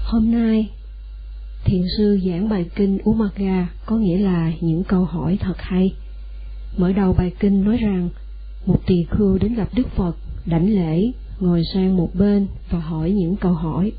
Hôm nay, thiền sư giảng bài kinh Ummagga, có nghĩa là những câu hỏi thật hay. Mở đầu bài kinh nói rằng, một tỳ khưu đến gặp Đức Phật, đảnh lễ, ngồi sang một bên và hỏi những câu hỏi.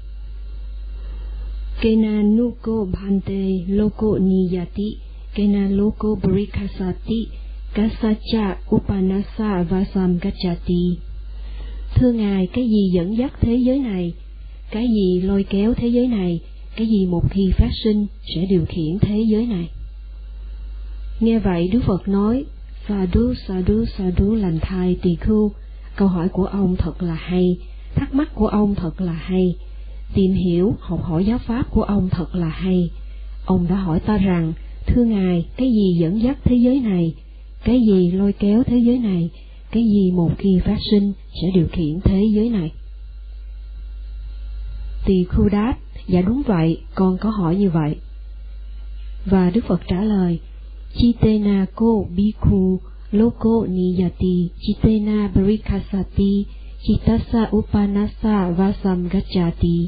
Kena nuko bhante loko niyati, kena loko parikasati, kasacha upanasa vasam gacchati. Thưa Ngài, cái gì dẫn dắt thế giới này? Cái gì lôi kéo thế giới này? Cái gì một khi phát sinh sẽ điều khiển thế giới này? Nghe vậy Đức Phật nói, Sadhu, sadhu, sadhu, lành thai tỳ khưu, câu hỏi của ông thật là hay, thắc mắc của ông thật là hay, tìm hiểu, học hỏi giáo pháp của ông thật là hay. Ông đã hỏi ta rằng, thưa Ngài, cái gì dẫn dắt thế giới này? Cái gì lôi kéo thế giới này? Cái gì một khi phát sinh sẽ điều khiển thế giới này? Tỳ khưu đáp, dạ đúng vậy, con có hỏi như vậy. Và Đức Phật trả lời, Chitena ko bhikkhu loko niyati, chitena parikasati, chitasa upanasa vasam gacchati.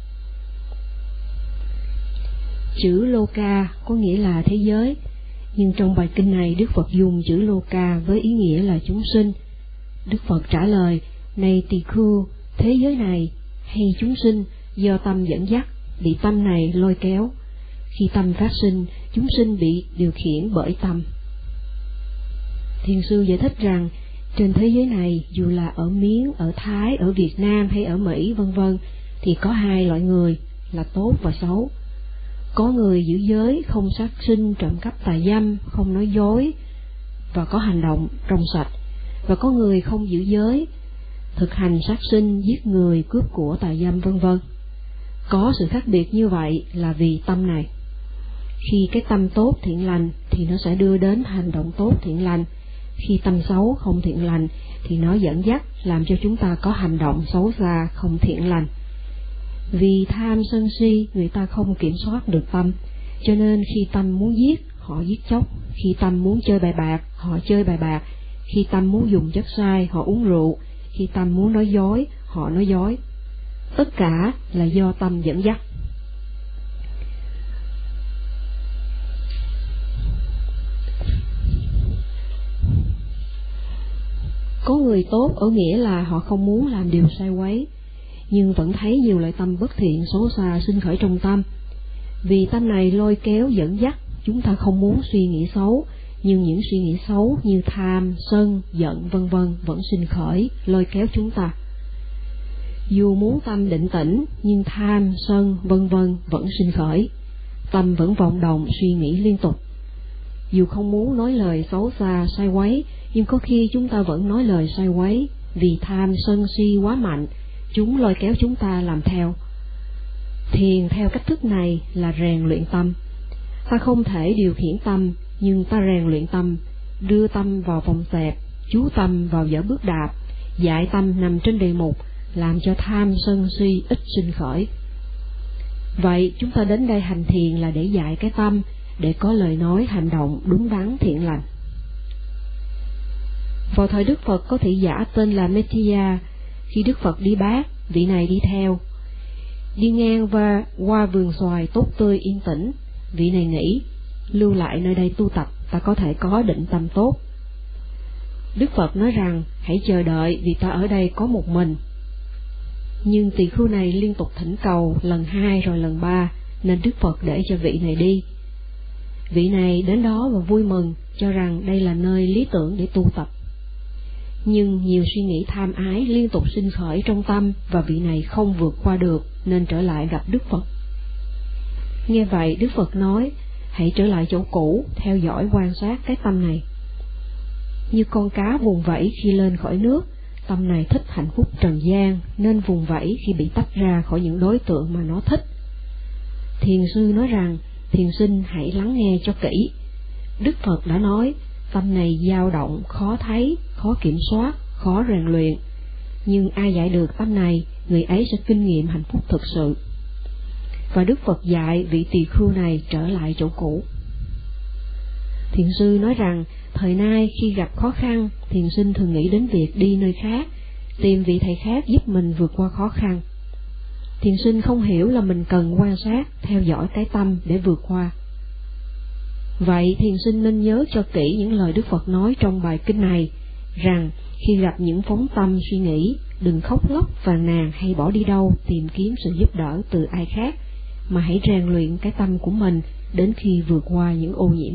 Chữ loka có nghĩa là thế giới, nhưng trong bài kinh này Đức Phật dùng chữ loka với ý nghĩa là chúng sinh. Đức Phật trả lời, này tỳ khưu, thế giới này hay chúng sinh do tâm dẫn dắt, bị tâm này lôi kéo. Khi tâm phát sinh, chúng sinh bị điều khiển bởi tâm. Thiền sư giải thích rằng, trên thế giới này, dù là ở Miến, ở Thái, ở Việt Nam hay ở Mỹ vân vân, thì có hai loại người là tốt và xấu. Có người giữ giới, không sát sinh, trộm cắp tà dâm, không nói dối và có hành động trong sạch. Và có người không giữ giới, thực hành sát sinh, giết người, cướp của, tà dâm vân vân. Có sự khác biệt như vậy là vì tâm này. Khi cái tâm tốt thiện lành thì nó sẽ đưa đến hành động tốt thiện lành. Khi tâm xấu không thiện lành thì nó dẫn dắt làm cho chúng ta có hành động xấu xa không thiện lành. Vì tham sân si, người ta không kiểm soát được tâm, cho nên khi tâm muốn giết, họ giết chóc. Khi tâm muốn chơi bài bạc, họ chơi bài bạc. Khi tâm muốn dùng chất sai, họ uống rượu. Khi tâm muốn nói dối, họ nói dối. Tất cả là do tâm dẫn dắt. Có người tốt ở nghĩa là họ không muốn làm điều sai quấy, nhưng vẫn thấy nhiều loại tâm bất thiện xấu xa sinh khởi trong tâm. Vì tâm này lôi kéo dẫn dắt, chúng ta không muốn suy nghĩ xấu, nhưng những suy nghĩ xấu như tham, sân, giận vân vân vẫn sinh khởi, lôi kéo chúng ta. Dù muốn tâm định tĩnh, nhưng tham, sân vân vân vẫn sinh khởi, tâm vẫn vọng động suy nghĩ liên tục. Dù không muốn nói lời xấu xa sai quấy, nhưng có khi chúng ta vẫn nói lời sai quấy, vì tham sân si quá mạnh, chúng lôi kéo chúng ta làm theo. Thiền theo cách thức này là rèn luyện tâm. Ta không thể điều khiển tâm, nhưng ta rèn luyện tâm, đưa tâm vào vòng xẹp, chú tâm vào dở bước đạp, dạy tâm nằm trên đề mục, làm cho tham sân si ít sinh khởi. Vậy chúng ta đến đây hành thiền là để dạy cái tâm, để có lời nói hành động đúng đắn thiện lành. Vào thời Đức Phật có thị giả tên là Mettiya. Khi Đức Phật đi bát, vị này đi theo. Đi ngang và qua vườn xoài tốt tươi yên tĩnh, vị này nghĩ, lưu lại nơi đây tu tập, ta có thể có định tâm tốt. Đức Phật nói rằng, hãy chờ đợi vì ta ở đây có một mình. Nhưng tỳ khưu này liên tục thỉnh cầu lần 2 rồi lần 3, nên Đức Phật để cho vị này đi. Vị này đến đó và vui mừng, cho rằng đây là nơi lý tưởng để tu tập. Nhưng nhiều suy nghĩ tham ái liên tục sinh khởi trong tâm, và vị này không vượt qua được, nên trở lại gặp Đức Phật. Nghe vậy Đức Phật nói, hãy trở lại chỗ cũ, theo dõi quan sát cái tâm này. Như con cá vùng vẫy khi lên khỏi nước, tâm này thích hạnh phúc trần gian, nên vùng vẫy khi bị tách ra khỏi những đối tượng mà nó thích. Thiền sư nói rằng, thiền sinh hãy lắng nghe cho kỹ. Đức Phật đã nói, tâm này dao động, khó thấy, khó kiểm soát, khó rèn luyện. Nhưng ai dạy được tâm này, người ấy sẽ kinh nghiệm hạnh phúc thực sự. Và Đức Phật dạy vị tỳ khưu này trở lại chỗ cũ. Thiền sư nói rằng, thời nay khi gặp khó khăn, thiền sinh thường nghĩ đến việc đi nơi khác, tìm vị thầy khác giúp mình vượt qua khó khăn. Thiền sinh không hiểu là mình cần quan sát, theo dõi cái tâm để vượt qua. Vậy thiền sinh nên nhớ cho kỹ những lời Đức Phật nói trong bài kinh này, rằng khi gặp những phóng tâm suy nghĩ, đừng khóc lóc phàn nàn hay bỏ đi đâu tìm kiếm sự giúp đỡ từ ai khác, mà hãy rèn luyện cái tâm của mình đến khi vượt qua những ô nhiễm.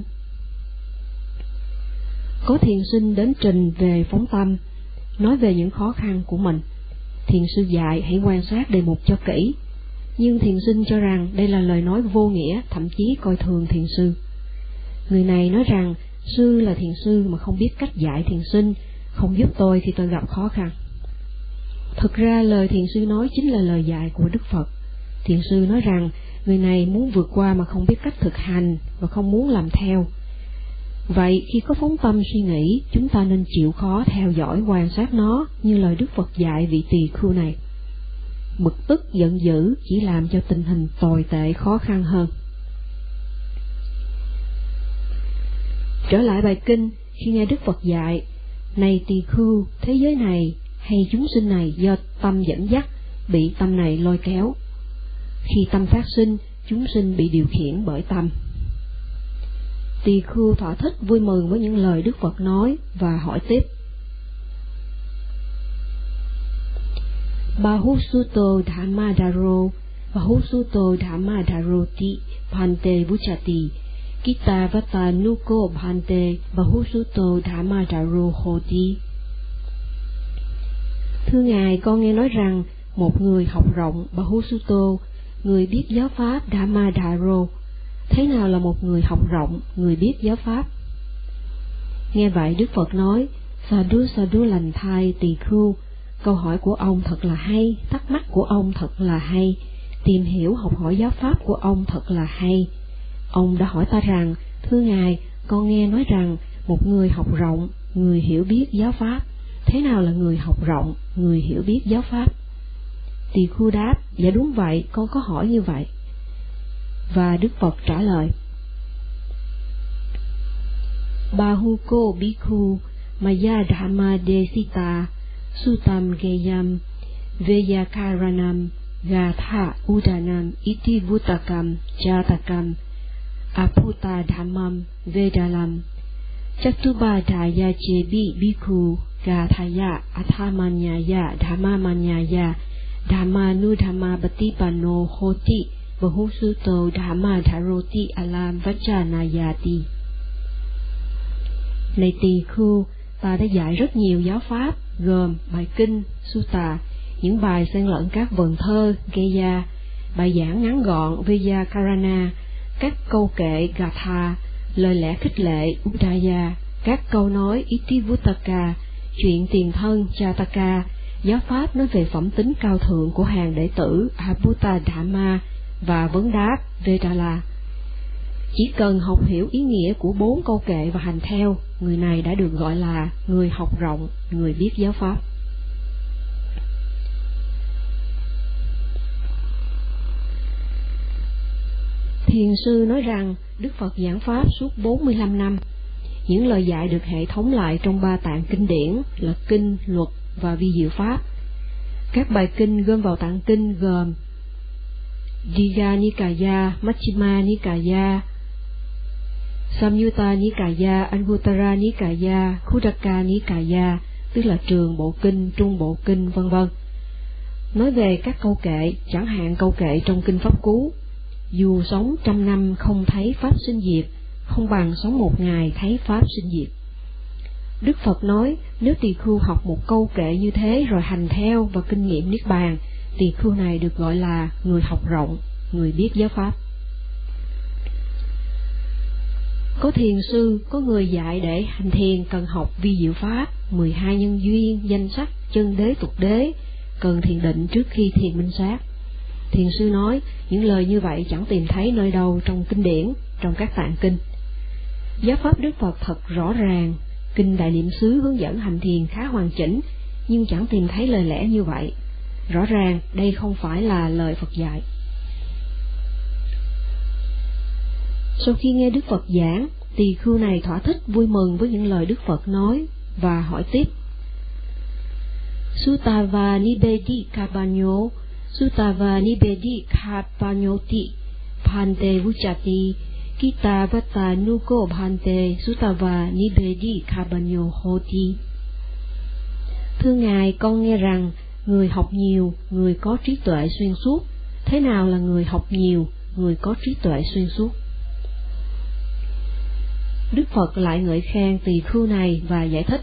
Có thiền sinh đến trình về phóng tâm, nói về những khó khăn của mình. Thiền sư dạy hãy quan sát đề mục cho kỹ, nhưng thiền sinh cho rằng đây là lời nói vô nghĩa, thậm chí coi thường thiền sư. Người này nói rằng sư là thiền sư mà không biết cách dạy thiền sinh, không giúp tôi khi tôi gặp khó khăn. Thực ra lời thiền sư nói chính là lời dạy của Đức Phật. Thiền sư nói rằng người này muốn vượt qua mà không biết cách thực hành và không muốn làm theo. Vậy khi có phóng tâm suy nghĩ, chúng ta nên chịu khó theo dõi quan sát nó như lời Đức Phật dạy vị tỳ khưu này. Bực tức giận dữ chỉ làm cho tình hình tồi tệ khó khăn hơn. Trở lại bài kinh, khi nghe Đức Phật dạy, này tỳ khưu, thế giới này hay chúng sinh này do tâm dẫn dắt, bị tâm này lôi kéo. Khi tâm phát sinh, chúng sinh bị điều khiển bởi tâm. Tỳ khưu thỏa thích vui mừng với những lời Đức Phật nói và hỏi tiếp. Bahusuto Dhammadaro, Bahusuto Dhammadaroti, Bhante Vuchati, Kita Vata Nuko Bhante, Bahusuto Dhammadaro Hoti. Thưa Ngài, con nghe nói rằng một người học rộng Bahusuto, người biết giáo pháp Dhammadaro. Thế nào là một người học rộng, người biết giáo pháp? Nghe vậy Đức Phật nói, Sadhu lành thai tỳ khưu, câu hỏi của ông thật là hay, thắc mắc của ông thật là hay, tìm hiểu học hỏi giáo pháp của ông thật là hay. Ông đã hỏi ta rằng, thưa Ngài, con nghe nói rằng một người học rộng, người hiểu biết giáo pháp. Thế nào là người học rộng, người hiểu biết giáo pháp? Tỳ khưu đáp, dạ đúng vậy, con có hỏi như vậy. Và Đức Phật trả lời, Bahuko Bhikkhu Maya Dhamma Desita Sutam Geyam Veyakaranam Gatha Udanam Iti Bhutakam Jatakam Aputa Dhammam Vedalam Chatubadaya Chebi Bhikkhu Gathaya Athamanyaya Dhammamanyaya Dhammanudhamma Bhatipano Hoti Bahusuto Dhammadaroti Alam Vachanayati. Này tỳ khưu, ta đã dạy rất nhiều giáo pháp, gồm bài kinh, sutta, những bài xen lẫn các vần thơ, geya, bài giảng ngắn gọn, vyakarana, các câu kệ, gatha, lời lẽ khích lệ, udaya, các câu nói, itivutaka, chuyện tiền thân, jataka, giáo pháp nói về phẩm tính cao thượng của hàng đệ tử, Abhuta Dhamma, và vấn đáp Vedala. Chỉ cần học hiểu ý nghĩa của 4 câu kệ và hành theo, người này đã được gọi là người học rộng, người biết giáo pháp. Thiền sư nói rằng Đức Phật giảng pháp suốt 45 năm. Những lời dạy được hệ thống lại trong 3 tạng kinh điển là kinh, luật và vi diệu pháp. Các bài kinh gom vào tạng kinh gồm Digha Nikaya, Majjhima Nikaya, Samyutta Nikaya, Anguttara Nikaya, Khuddaka Nikaya, tức là trường bộ kinh, trung bộ kinh, vân vân. Nói về các câu kệ, chẳng hạn câu kệ trong kinh Pháp Cú, dù sống 100 năm không thấy pháp sinh diệt, không bằng sống 1 ngày thấy pháp sinh diệt. Đức Phật nói, nếu tỳ khưu học một câu kệ như thế rồi hành theo và kinh nghiệm niết bàn, tỳ khưu này được gọi là người học rộng, người biết giáo pháp. Có thiền sư, có người dạy để hành thiền cần học vi diệu pháp, 12 nhân duyên, danh sắc, chân đế, tục đế, cần thiền định trước khi thiền minh sát. Thiền sư nói, những lời như vậy chẳng tìm thấy nơi đâu trong kinh điển, trong các tạng kinh. Giáo pháp Đức Phật thật rõ ràng, kinh Đại Niệm xứ hướng dẫn hành thiền khá hoàn chỉnh, nhưng chẳng tìm thấy lời lẽ như vậy. Rõ ràng đây không phải là lời Phật dạy. Sau khi nghe Đức Phật giảng, tỳ khưu này thỏa thích vui mừng với những lời Đức Phật nói và hỏi tiếp. Sutava Nibedi Kabanyo Sutava nibedi khapanyoti phante vuchati kita vata nuko phante sutava nibedi khabanyo hoti. Thưa Ngài, con nghe rằng người học nhiều, người có trí tuệ xuyên suốt. Thế nào là người học nhiều, người có trí tuệ xuyên suốt? Đức Phật lại ngợi khen tỳ khưu này và giải thích.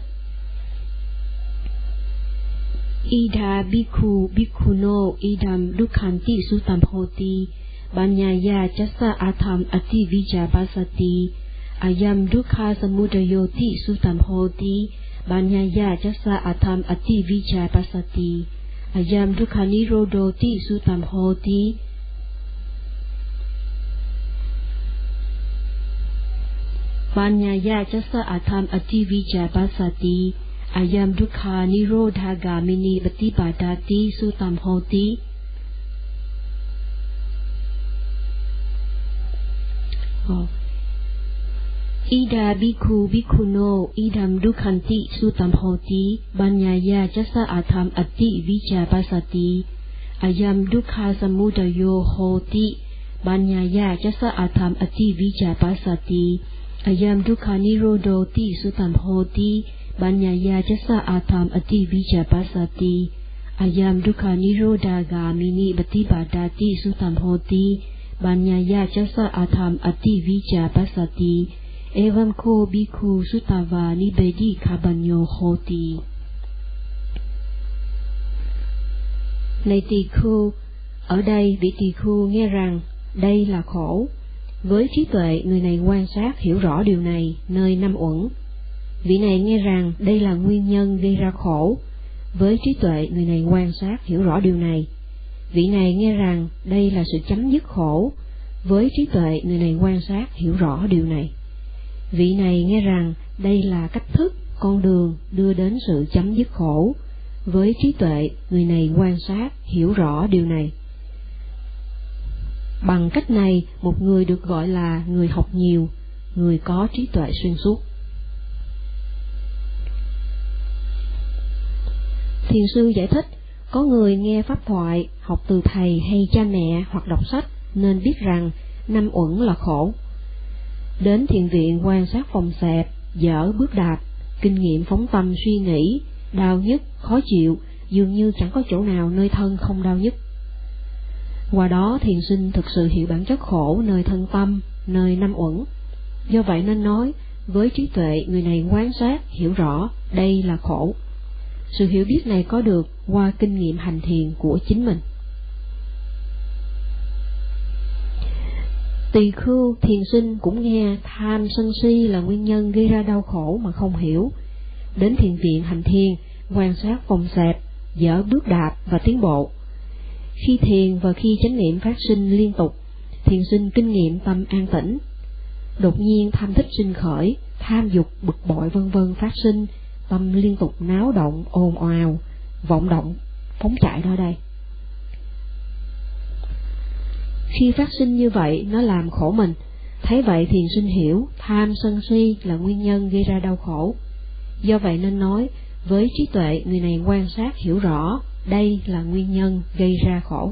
Ida bhikkhu bhikkhuno idam dukkhanti sutam hoti banyaya chasa atham ati vijapasati ayam dukkha samudayoti sutam hoti banyaya chasa atham ati vijapasati ayam dukkha nirodoti sutam hoti. Banyaya chasa atham ati vijapasati ayam dukkha nirodhagamini patipadati sutam hoti. Ida bhikkhu bhikkhuno idam dukkhanti sutam hoti banyaya chasa atham ati vijapasati ayam dukkha samudayo hoti banyaya chasa atham ati vijapasati ayam dukkha nirodoti sutam hoti banyaya chasa atham ati vijapasati ayam dukkha nirodhagamini patipadati sutam hoti banyaya chasa atham ati vijapasati evam ko bhikkhu sutava nibedi khabanyo hoti. Này tỳ khưu, ở đây vị tỳ khưu nghe rằng đây là khổ. Với trí tuệ, người này quan sát hiểu rõ điều này nơi năm uẩn. Vị này nghe rằng đây là nguyên nhân gây ra khổ. Với trí tuệ, người này quan sát hiểu rõ điều này. Vị này nghe rằng đây là sự chấm dứt khổ. Với trí tuệ, người này quan sát hiểu rõ điều này. Vị này nghe rằng đây là cách thức, con đường đưa đến sự chấm dứt khổ. Với trí tuệ, người này quan sát hiểu rõ điều này. Bằng cách này, một người được gọi là người học nhiều, người có trí tuệ xuyên suốt. Thiền sư giải thích, có người nghe pháp thoại, học từ thầy hay cha mẹ hoặc đọc sách nên biết rằng năm uẩn là khổ. Đến thiền viện quan sát phòng xẹp, dở bước đạp, kinh nghiệm phóng tâm suy nghĩ, đau nhức, khó chịu, dường như chẳng có chỗ nào nơi thân không đau nhức. Qua đó thiền sinh thực sự hiểu bản chất khổ nơi thân tâm, nơi năm uẩn. Do vậy nên nói, với trí tuệ người này quan sát, hiểu rõ, đây là khổ. Sự hiểu biết này có được qua kinh nghiệm hành thiền của chính mình. Tỳ khưu thiền sinh cũng nghe tham sân si là nguyên nhân gây ra đau khổ mà không hiểu. Đến thiền viện hành thiền, quan sát phòng xẹp, dở bước đạp và tiến bộ. Khi thiền và khi chánh niệm phát sinh liên tục, thiền sinh kinh nghiệm tâm an tĩnh. Đột nhiên tham thích sinh khởi, tham dục, bực bội vân vân phát sinh, tâm liên tục náo động, ồn ào, vọng động, phóng chạy ra đây. Khi phát sinh như vậy, nó làm khổ mình. Thấy vậy thiền sinh hiểu tham sân si là nguyên nhân gây ra đau khổ. Do vậy nên nói, với trí tuệ người này quan sát hiểu rõ, đây là nguyên nhân gây ra khổ.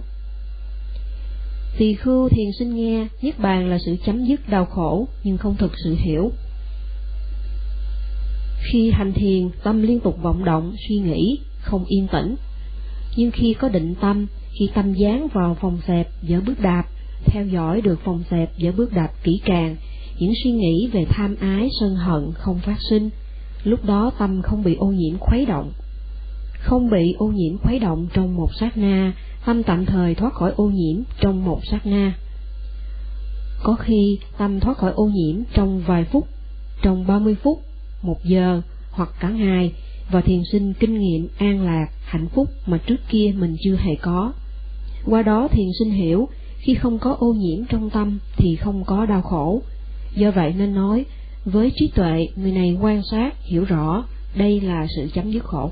Tỳ khưu thiền sinh nghe niết bàn là sự chấm dứt đau khổ, nhưng không thực sự hiểu. Khi hành thiền, tâm liên tục vọng động, suy nghĩ, không yên tĩnh. Nhưng khi có định tâm, khi tâm dán vào phòng xẹp, dở bước đạp, theo dõi được phòng xẹp, dở bước đạp kỹ càng, những suy nghĩ về tham ái, sân hận không phát sinh. Lúc đó tâm không bị ô nhiễm khuấy động. Không bị ô nhiễm khuấy động trong một sát na, tâm tạm thời thoát khỏi ô nhiễm trong một sát na. Có khi tâm thoát khỏi ô nhiễm trong vài phút, trong 30 phút, 1 giờ hoặc cả ngày, và thiền sinh kinh nghiệm an lạc, hạnh phúc mà trước kia mình chưa hề có. Qua đó thiền sinh hiểu, khi không có ô nhiễm trong tâm thì không có đau khổ. Do vậy nên nói, với trí tuệ người này quan sát, hiểu rõ, đây là sự chấm dứt khổ.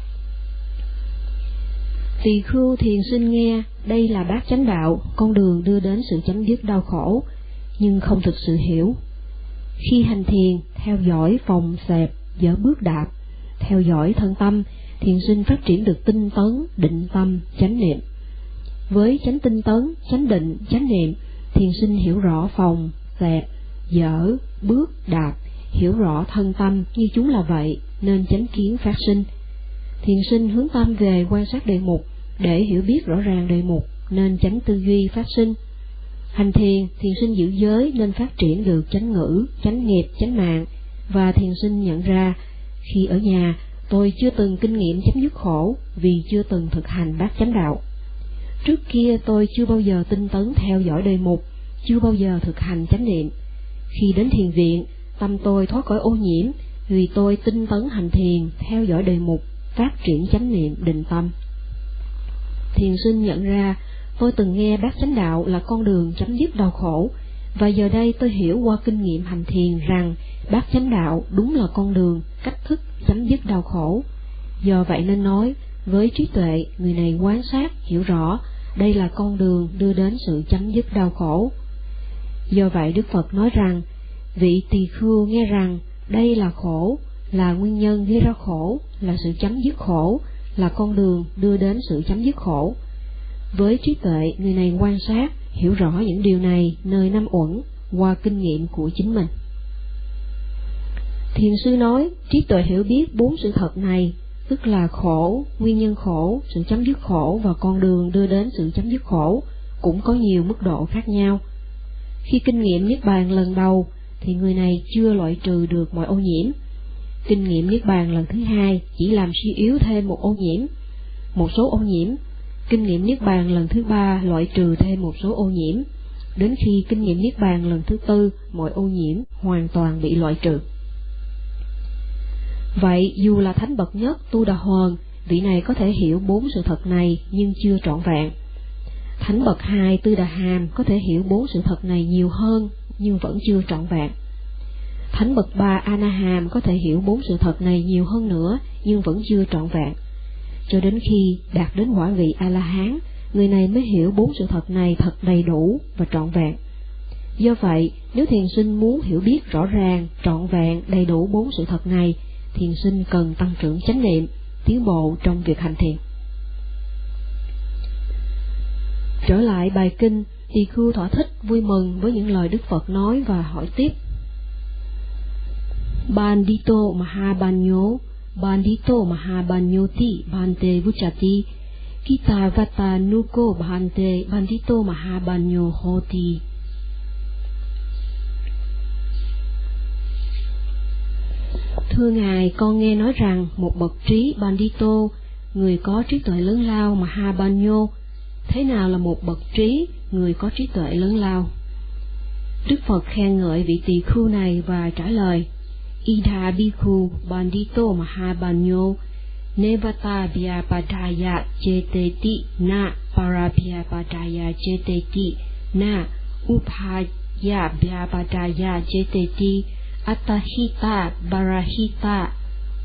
Tỳ khưu thiền sinh nghe, đây là bát chánh đạo, con đường đưa đến sự chấm dứt đau khổ, nhưng không thực sự hiểu. Khi hành thiền, theo dõi phòng xẹp, dở bước đạp, theo dõi thân tâm, thiền sinh phát triển được tinh tấn, định tâm, chánh niệm. Với chánh tinh tấn, chánh định, chánh niệm, thiền sinh hiểu rõ phòng, dẹp, dở, bước, đạp, hiểu rõ thân tâm như chúng là vậy, nên chánh kiến phát sinh. Thiền sinh hướng tâm về quan sát đề mục, để hiểu biết rõ ràng đề mục, nên chánh tư duy phát sinh. Hành thiền, thiền sinh giữ giới nên phát triển được chánh ngữ, chánh nghiệp, chánh mạng, và thiền sinh nhận ra, khi ở nhà, tôi chưa từng kinh nghiệm chấm dứt khổ vì chưa từng thực hành bát chánh đạo. Trước kia tôi chưa bao giờ tinh tấn theo dõi đề mục, chưa bao giờ thực hành chánh niệm. Khi đến thiền viện, tâm tôi thoát khỏi ô nhiễm vì tôi tinh tấn hành thiền, theo dõi đề mục, phát triển chánh niệm, định tâm. Thiền sinh nhận ra, tôi từng nghe bát chánh đạo là con đường chấm dứt đau khổ, và giờ đây tôi hiểu qua kinh nghiệm hành thiền rằng bát chánh đạo đúng là con đường, cách thức chấm dứt đau khổ. Do vậy nên nói, với trí tuệ, người này quan sát, hiểu rõ, đây là con đường đưa đến sự chấm dứt đau khổ. Do vậy Đức Phật nói rằng, vị tỳ khưu nghe rằng đây là khổ, là nguyên nhân gây ra khổ, là sự chấm dứt khổ, là con đường đưa đến sự chấm dứt khổ. Với trí tuệ, người này quan sát, hiểu rõ những điều này nơi năm uẩn qua kinh nghiệm của chính mình. Thiền sư nói, trí tuệ hiểu biết bốn sự thật này, tức là khổ, nguyên nhân khổ, sự chấm dứt khổ và con đường đưa đến sự chấm dứt khổ, cũng có nhiều mức độ khác nhau. Khi kinh nghiệm Niết Bàn lần đầu, thì người này chưa loại trừ được mọi ô nhiễm. Kinh nghiệm Niết Bàn lần thứ hai chỉ làm suy yếu thêm một số ô nhiễm. Kinh nghiệm Niết Bàn lần thứ ba loại trừ thêm một số ô nhiễm. Đến khi kinh nghiệm Niết Bàn lần thứ tư, mọi ô nhiễm hoàn toàn bị loại trừ. Vậy dù là thánh bậc nhất Tu Đà Hoàn, vị này có thể hiểu bốn sự thật này nhưng chưa trọn vẹn. Thánh bậc 2 Tư Đà Hàm có thể hiểu bốn sự thật này nhiều hơn nhưng vẫn chưa trọn vẹn. Thánh bậc 3 A Na Hàm có thể hiểu bốn sự thật này nhiều hơn nữa nhưng vẫn chưa trọn vẹn. Cho đến khi đạt đến quả vị A La Hán, người này mới hiểu bốn sự thật này thật đầy đủ và trọn vẹn. Do vậy, nếu thiền sinh muốn hiểu biết rõ ràng, trọn vẹn, đầy đủ bốn sự thật này, thiền sinh cần tăng trưởng chánh niệm, tiến bộ trong việc hành thiền. Trở lại bài kinh, tỳ khưu thỏa thích vui mừng với những lời Đức Phật nói và hỏi tiếp. Bandito Mahabanyo, Bandito Mahabanyoti Bhante Vuchati, Kita Vata Nuko Bhante Bandito Mahabanyo Hoti. Thưa Ngài, con nghe nói rằng một bậc trí Bandito, người có trí tuệ lớn lao Mahabanyo. Thế nào là một bậc trí, người có trí tuệ lớn lao? Đức Phật khen ngợi vị tỳ khưu này và trả lời: Idha bhikkhu bandito mahabanyo nevata vyapadaya cheteti na parabhyapadaya cheteti na upaya vyapadaya cheteti attahita barahita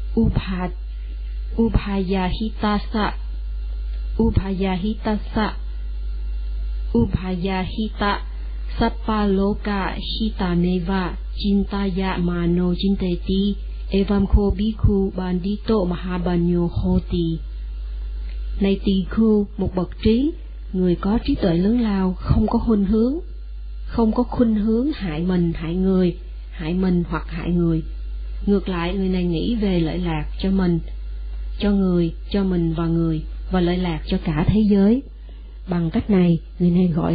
upayahita sappaloka hitaneva chintaya mano chinteti evam kho bhikkhu bandito mahabanyo hoti. Này tỳ khưu, một bậc trí, người có trí tuệ lớn lao, không có khuynh hướng hại mình, hại mình hoặc hại người. Ngược lại, người này nghĩ về lợi lạc cho mình, cho người, cho mình và người, và lợi lạc cho cả thế giới. Bằng cách này, người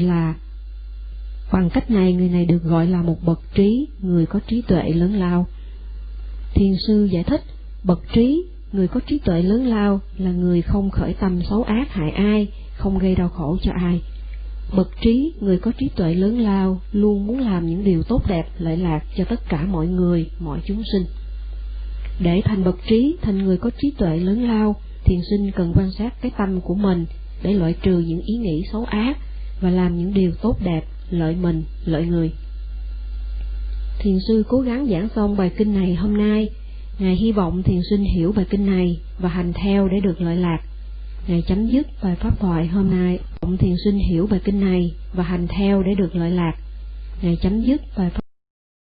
này được gọi là một bậc trí, người có trí tuệ lớn lao. Thiền sư giải thích, bậc trí, người có trí tuệ lớn lao là người không khởi tâm xấu ác hại ai, không gây đau khổ cho ai. Bậc trí, người có trí tuệ lớn lao, luôn muốn làm những điều tốt đẹp, lợi lạc cho tất cả mọi người, mọi chúng sinh. Để thành bậc trí, thành người có trí tuệ lớn lao, thiền sinh cần quan sát cái tâm của mình để loại trừ những ý nghĩ xấu ác và làm những điều tốt đẹp, lợi mình, lợi người. Thiền sư cố gắng giảng xong bài kinh này hôm nay. Ngài hy vọng thiền sinh hiểu bài kinh này và hành theo để được lợi lạc. Ngài chấm dứt bài pháp thoại hôm nay. Thiền sinh hiểu bài kinh này và hành theo để được lợi lạc. Ngài chấm dứt bài pháp